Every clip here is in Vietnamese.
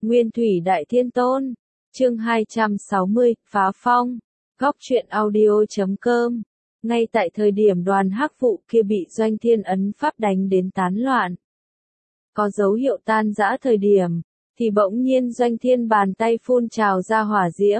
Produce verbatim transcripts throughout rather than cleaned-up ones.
Nguyên Thủy Đại Thiên Tôn, chương hai trăm sáu mươi, Phá Phong, Góc truyện audio chấm com. Ngay tại thời điểm đoàn hắc vụ kia bị Doanh Thiên ấn pháp đánh đến tán loạn, có dấu hiệu tan rã thời điểm, thì bỗng nhiên Doanh Thiên bàn tay phun trào ra hỏa diễm.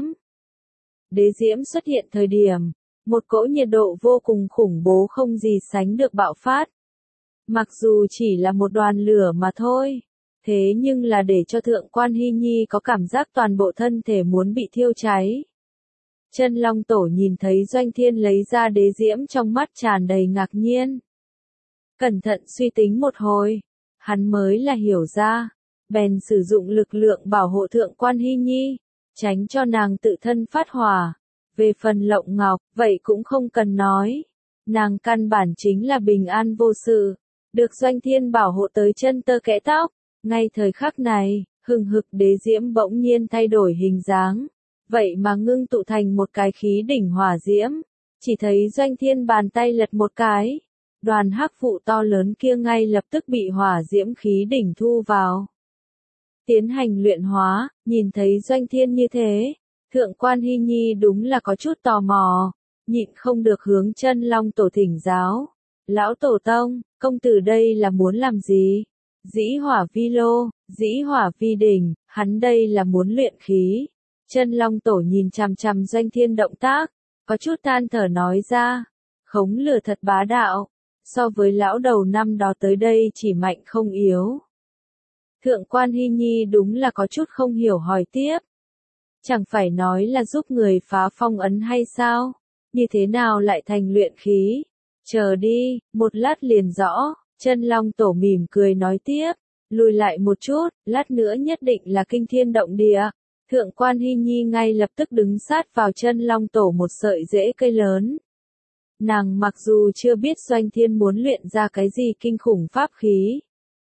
Đế diễm xuất hiện thời điểm, một cỗ nhiệt độ vô cùng khủng bố không gì sánh được bạo phát. Mặc dù chỉ là một đoàn lửa mà thôi, thế nhưng là để cho Thượng Quan Hy Nhi có cảm giác toàn bộ thân thể muốn bị thiêu cháy. Chân Long Tổ nhìn thấy Doanh Thiên lấy ra đế diễm trong mắt tràn đầy ngạc nhiên. Cẩn thận suy tính một hồi, hắn mới là hiểu ra, bèn sử dụng lực lượng bảo hộ Thượng Quan Hy Nhi, tránh cho nàng tự thân phát hỏa. Về phần Lộng Ngọc, vậy cũng không cần nói. Nàng căn bản chính là bình an vô sự, được Doanh Thiên bảo hộ tới chân tơ kẽ tóc. Ngay thời khắc này, hừng hực đế diễm bỗng nhiên thay đổi hình dáng, vậy mà ngưng tụ thành một cái khí đỉnh hỏa diễm. Chỉ thấy Doanh Thiên bàn tay lật một cái, đoàn hắc vụ to lớn kia ngay lập tức bị hỏa diễm khí đỉnh thu vào. Tiến hành luyện hóa, nhìn thấy Doanh Thiên như thế, Thượng Quan Hy Nhi đúng là có chút tò mò, nhịn không được hướng Chân Long Tổ thỉnh giáo. Lão Tổ Tông, công tử đây là muốn làm gì? Dĩ hỏa vi lô, dĩ hỏa vi đỉnh, hắn đây là muốn luyện khí. Chân Long Tổ nhìn chằm chằm Doanh Thiên động tác, có chút than thở nói ra, khống lửa thật bá đạo, so với lão đầu năm đó tới đây chỉ mạnh không yếu. Thượng Quan Hy Nhi đúng là có chút không hiểu hỏi tiếp. Chẳng phải nói là giúp người phá phong ấn hay sao? Như thế nào lại thành luyện khí? Chờ đi, một lát liền rõ. Chân Long Tổ mỉm cười nói tiếp, lùi lại một chút, lát nữa nhất định là kinh thiên động địa. Thượng Quan Hy Nhi ngay lập tức đứng sát vào Chân Long Tổ một sợi rễ cây lớn. Nàng mặc dù chưa biết Doanh Thiên muốn luyện ra cái gì kinh khủng pháp khí,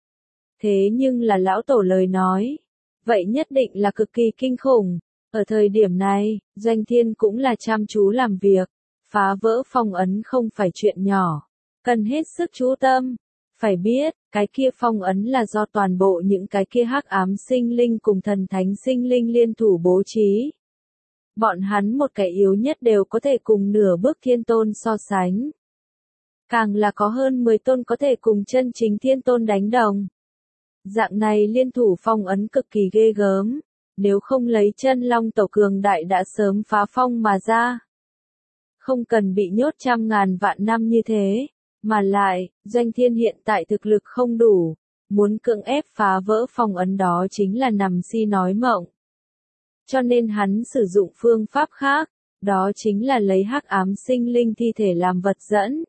thế nhưng là lão tổ lời nói, vậy nhất định là cực kỳ kinh khủng. Ở thời điểm này, Doanh Thiên cũng là chăm chú làm việc, phá vỡ phong ấn không phải chuyện nhỏ, cần hết sức chú tâm. Phải biết, cái kia phong ấn là do toàn bộ những cái kia hắc ám sinh linh cùng thần thánh sinh linh liên thủ bố trí. Bọn hắn một cái yếu nhất đều có thể cùng nửa bước thiên tôn so sánh. Càng là có hơn mười tôn có thể cùng chân chính thiên tôn đánh đồng. Dạng này liên thủ phong ấn cực kỳ ghê gớm, nếu không lấy Chân Long Tổ cường đại đã sớm phá phong mà ra. Không cần bị nhốt trăm ngàn vạn năm như thế. Mà lại, Doanh Thiên hiện tại thực lực không đủ, muốn cưỡng ép phá vỡ phong ấn đó chính là nằm si nói mộng. Cho nên hắn sử dụng phương pháp khác, đó chính là lấy hắc ám sinh linh thi thể làm vật dẫn.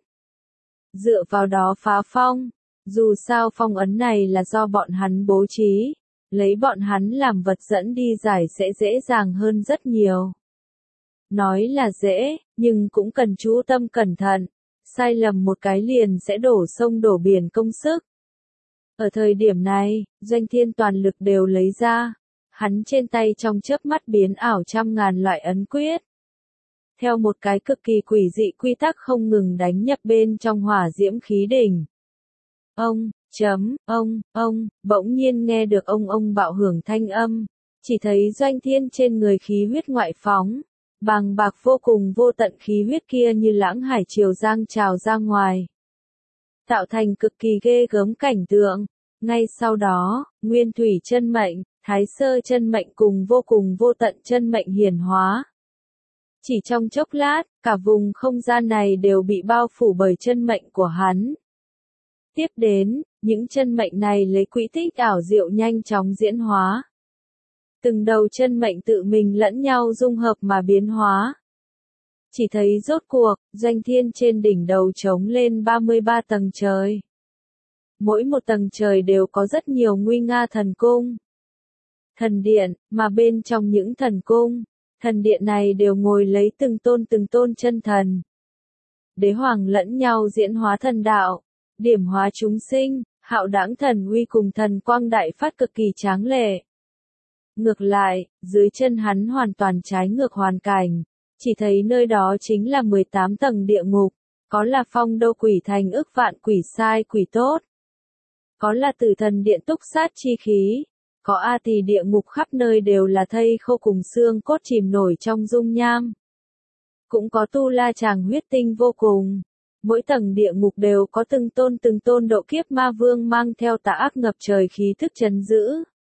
Dựa vào đó phá phong, dù sao phong ấn này là do bọn hắn bố trí, lấy bọn hắn làm vật dẫn đi giải sẽ dễ dàng hơn rất nhiều. Nói là dễ, nhưng cũng cần chú tâm cẩn thận. Sai lầm một cái liền sẽ đổ sông đổ biển công sức. Ở thời điểm này, Doanh Thiên toàn lực đều lấy ra, hắn trên tay trong chớp mắt biến ảo trăm ngàn loại ấn quyết. Theo một cái cực kỳ quỷ dị quy tắc không ngừng đánh nhập bên trong hỏa diễm khí đỉnh. Ông, chấm, ông, ông, bỗng nhiên nghe được ông ông bạo hưởng thanh âm, chỉ thấy Doanh Thiên trên người khí huyết ngoại phóng. Bàng bạc vô cùng vô tận khí huyết kia như lãng hải triều giang trào ra ngoài, tạo thành cực kỳ ghê gớm cảnh tượng. Ngay sau đó, Nguyên Thủy chân mệnh, Thái Sơ chân mệnh cùng vô cùng vô tận chân mệnh hiển hóa. Chỉ trong chốc lát, cả vùng không gian này đều bị bao phủ bởi chân mệnh của hắn. Tiếp đến, những chân mệnh này lấy quỹ tích ảo diệu nhanh chóng diễn hóa. Từng đầu chân mệnh tự mình lẫn nhau dung hợp mà biến hóa. Chỉ thấy rốt cuộc, Doanh Thiên trên đỉnh đầu trống lên ba mươi ba tầng trời. Mỗi một tầng trời đều có rất nhiều nguy nga thần cung, thần điện, mà bên trong những thần cung, thần điện này đều ngồi lấy từng tôn từng tôn chân thần. Đế hoàng lẫn nhau diễn hóa thần đạo, điểm hóa chúng sinh, hạo đãng thần uy cùng thần quang đại phát cực kỳ tráng lệ. Ngược lại, dưới chân hắn hoàn toàn trái ngược hoàn cảnh, chỉ thấy nơi đó chính là mười tám tầng địa ngục, có là phong đô quỷ thành ức vạn quỷ sai quỷ tốt, có là tử thần điện túc sát chi khí, Có a thì địa ngục khắp nơi đều là thây khô cùng xương cốt chìm nổi trong dung nham. Cũng có tu la chàng huyết tinh vô cùng. Mỗi tầng địa ngục đều có từng tôn từng tôn độ kiếp ma vương mang theo tà ác ngập trời khí thức trấn giữ.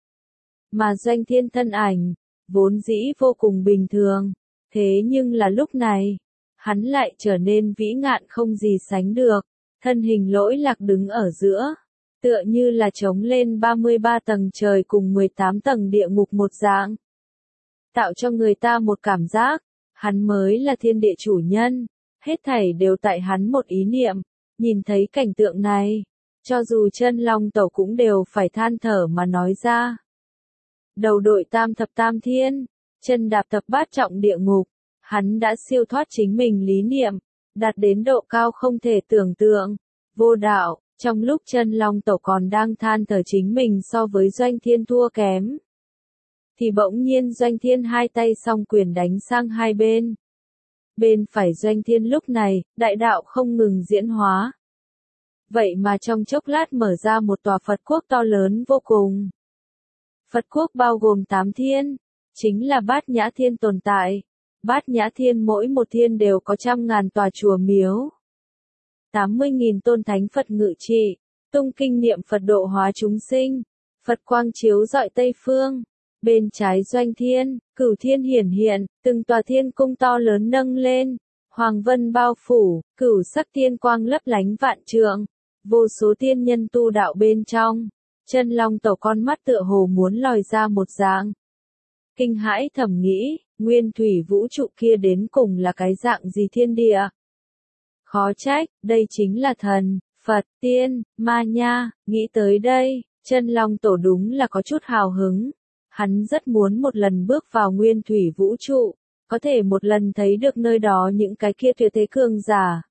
Mà Doanh Thiên thân ảnh, vốn dĩ vô cùng bình thường. Thế nhưng là lúc này, hắn lại trở nên vĩ ngạn không gì sánh được. Thân hình lỗi lạc đứng ở giữa, tựa như là trống lên ba mươi ba tầng trời cùng mười tám tầng địa ngục một dạng. Tạo cho người ta một cảm giác, hắn mới là thiên địa chủ nhân, hết thảy đều tại hắn một ý niệm. Nhìn thấy cảnh tượng này, cho dù chân long tẩu cũng đều phải than thở mà nói ra. Đầu đội tam thập tam thiên, chân đạp thập bát trọng địa ngục, hắn đã siêu thoát chính mình lý niệm, đạt đến độ cao không thể tưởng tượng, vô đạo. Trong lúc chân long tẩu còn đang than thở chính mình so với Doanh Thiên thua kém, thì bỗng nhiên Doanh Thiên hai tay song quyền đánh sang hai bên. Bên phải Doanh Thiên lúc này, đại đạo không ngừng diễn hóa. Vậy mà trong chốc lát mở ra một tòa Phật quốc to lớn vô cùng. Phật quốc bao gồm tám thiên, chính là bát nhã thiên tồn tại. Bát nhã thiên mỗi một thiên đều có trăm ngàn tòa chùa miếu. tám mươi nghìn tôn thánh Phật ngự trị, tung kinh niệm Phật độ hóa chúng sinh. Phật quang chiếu rọi Tây Phương. Bên trái Doanh Thiên, cửu thiên hiển hiện, từng tòa thiên cung to lớn nâng lên. Hoàng vân bao phủ, cửu sắc thiên quang lấp lánh vạn trượng. Vô số tiên nhân tu đạo bên trong. Chân long tẩu con mắt tựa hồ muốn lòi ra một dạng. Kinh hãi thầm nghĩ, nguyên thủy vũ trụ kia đến cùng là cái dạng gì thiên địa? Khó trách, đây chính là thần, Phật, tiên, ma nha. Nghĩ tới đây, chân long tổ đúng là có chút hào hứng. Hắn rất muốn một lần bước vào nguyên thủy vũ trụ, có thể một lần thấy được nơi đó những cái kia tuyệt thế cường giả.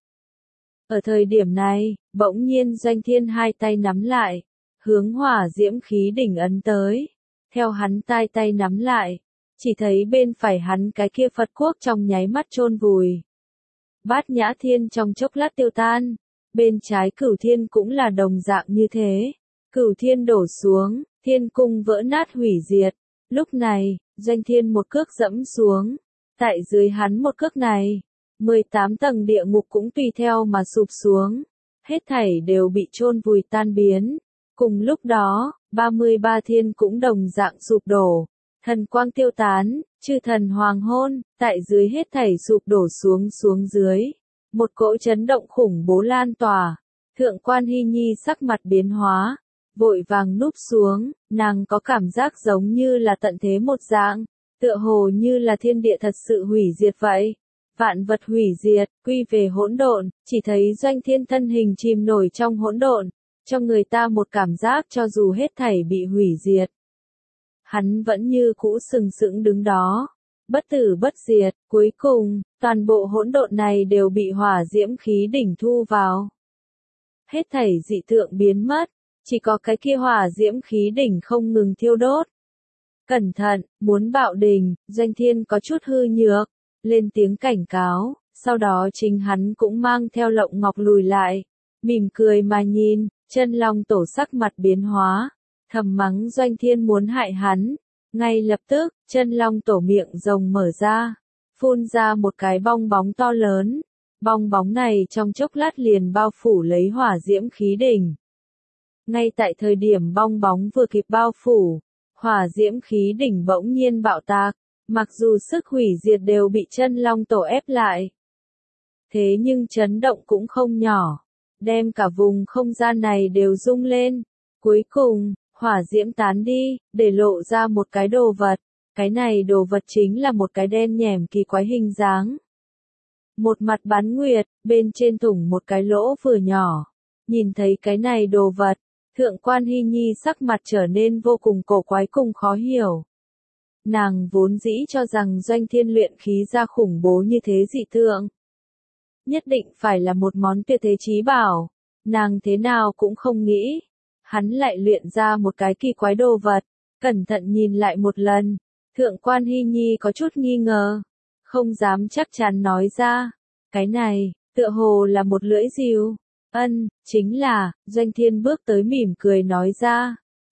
Ở thời điểm này, bỗng nhiên Doanh Thiên hai tay nắm lại, hướng hỏa diễm khí đỉnh ấn tới. Theo hắn tay tay nắm lại, chỉ thấy bên phải hắn cái kia Phật quốc trong nháy mắt chôn vùi. Bát nhã thiên trong chốc lát tiêu tan, bên trái cửu thiên cũng là đồng dạng như thế. Cửu thiên đổ xuống, thiên cung vỡ nát hủy diệt. Lúc này, Doanh Thiên một cước dẫm xuống. Tại dưới hắn một cước này, mười tám tầng địa ngục cũng tùy theo mà sụp xuống. Hết thảy đều bị chôn vùi tan biến. Cùng lúc đó, ba mươi ba thiên cũng đồng dạng sụp đổ. Thần quang tiêu tán, chư thần hoàng hôn, tại dưới hết thảy sụp đổ xuống xuống dưới. Một cỗ chấn động khủng bố lan tỏa. Thượng quan Hy Nhi sắc mặt biến hóa. Vội vàng núp xuống, nàng có cảm giác giống như là tận thế một dạng, tựa hồ như là thiên địa thật sự hủy diệt vậy. Vạn vật hủy diệt, quy về hỗn độn, chỉ thấy Doanh Thiên thân hình chìm nổi trong hỗn độn, cho người ta một cảm giác cho dù hết thảy bị hủy diệt. Hắn vẫn như cũ sừng sững đứng đó, bất tử bất diệt, cuối cùng, toàn bộ hỗn độn này đều bị hỏa diễm khí đỉnh thu vào. Hết thảy dị tượng biến mất. Chỉ có cái kia hỏa diễm khí đỉnh không ngừng thiêu đốt. Cẩn thận, muốn bạo đỉnh, Doanh Thiên có chút hư nhược, lên tiếng cảnh cáo, sau đó chính hắn cũng mang theo Lộng Ngọc lùi lại, mỉm cười mà nhìn, chân long tổ sắc mặt biến hóa, thầm mắng Doanh Thiên muốn hại hắn. Ngay lập tức, chân long tổ miệng rồng mở ra, phun ra một cái bong bóng to lớn, bong bóng này trong chốc lát liền bao phủ lấy hỏa diễm khí đỉnh. Ngay tại thời điểm bong bóng vừa kịp bao phủ, hỏa diễm khí đỉnh bỗng nhiên bạo tạc, mặc dù sức hủy diệt đều bị chân long tổ ép lại. Thế nhưng chấn động cũng không nhỏ, đem cả vùng không gian này đều rung lên. Cuối cùng, hỏa diễm tán đi, để lộ ra một cái đồ vật. Cái này đồ vật chính là một cái đen nhẻm kỳ quái hình dáng. Một mặt bán nguyệt, bên trên thủng một cái lỗ vừa nhỏ. Nhìn thấy cái này đồ vật, Thượng quan Hy Nhi sắc mặt trở nên vô cùng cổ quái cùng khó hiểu. Nàng vốn dĩ cho rằng Doanh Thiên luyện khí ra khủng bố như thế dị tượng. Nhất định phải là một món tuyệt thế chí bảo. Nàng thế nào cũng không nghĩ. Hắn lại luyện ra một cái kỳ quái đồ vật. Cẩn thận nhìn lại một lần. Thượng quan Hy Nhi có chút nghi ngờ. Không dám chắc chắn nói ra. Cái này, tựa hồ là một lưỡi rìu. Ân, chính là, Doanh Thiên bước tới mỉm cười nói ra.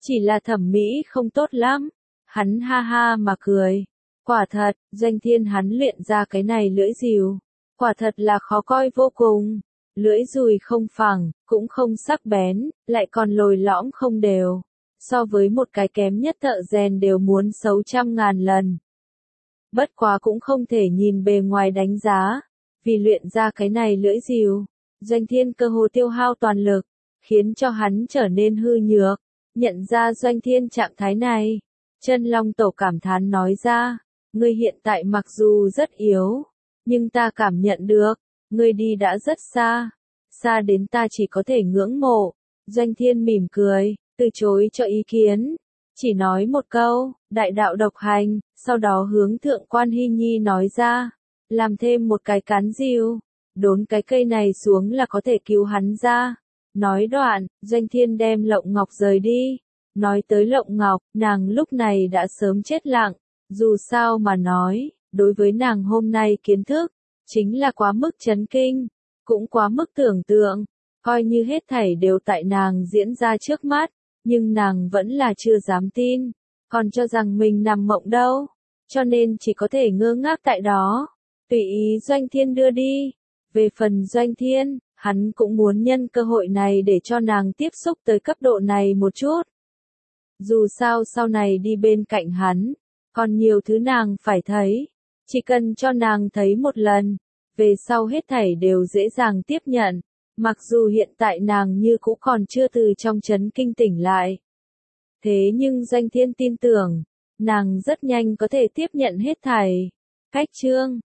Chỉ là thẩm mỹ không tốt lắm. Hắn ha ha mà cười. Quả thật, Doanh Thiên hắn luyện ra cái này lưỡi dìu. Quả thật là khó coi vô cùng. Lưỡi dùi không phẳng, cũng không sắc bén, lại còn lồi lõm không đều. So với một cái kém nhất thợ rèn đều muốn xấu trăm ngàn lần. Bất quá cũng không thể nhìn bề ngoài đánh giá. Vì luyện ra cái này lưỡi dìu, Doanh Thiên cơ hồ tiêu hao toàn lực, khiến cho hắn trở nên hư nhược. Nhận ra Doanh Thiên trạng thái này, Chân Long Tổ cảm thán nói ra, ngươi hiện tại mặc dù rất yếu, nhưng ta cảm nhận được, ngươi đi đã rất xa, xa đến ta chỉ có thể ngưỡng mộ. Doanh Thiên mỉm cười, từ chối cho ý kiến, chỉ nói một câu, đại đạo độc hành, sau đó hướng Thượng Quan Hy Nhi nói ra, làm thêm một cái cán dìu, đốn cái cây này xuống là có thể cứu hắn ra. Nói đoạn, Doanh Thiên đem Lộng Ngọc rời đi. Nói tới Lộng Ngọc, nàng lúc này đã sớm chết lặng. Dù sao mà nói, đối với nàng hôm nay kiến thức, chính là quá mức chấn kinh, cũng quá mức tưởng tượng, coi như hết thảy đều tại nàng diễn ra trước mắt, nhưng nàng vẫn là chưa dám tin, còn cho rằng mình nằm mộng đâu, cho nên chỉ có thể ngơ ngác tại đó, tùy ý Doanh Thiên đưa đi. Về phần Doanh Thiên, hắn cũng muốn nhân cơ hội này để cho nàng tiếp xúc tới cấp độ này một chút. Dù sao sau này đi bên cạnh hắn, còn nhiều thứ nàng phải thấy, chỉ cần cho nàng thấy một lần, về sau hết thảy đều dễ dàng tiếp nhận, mặc dù hiện tại nàng như cũ còn chưa từ trong chấn kinh tỉnh lại. Thế nhưng Doanh Thiên tin tưởng, nàng rất nhanh có thể tiếp nhận hết thảy. Cách chương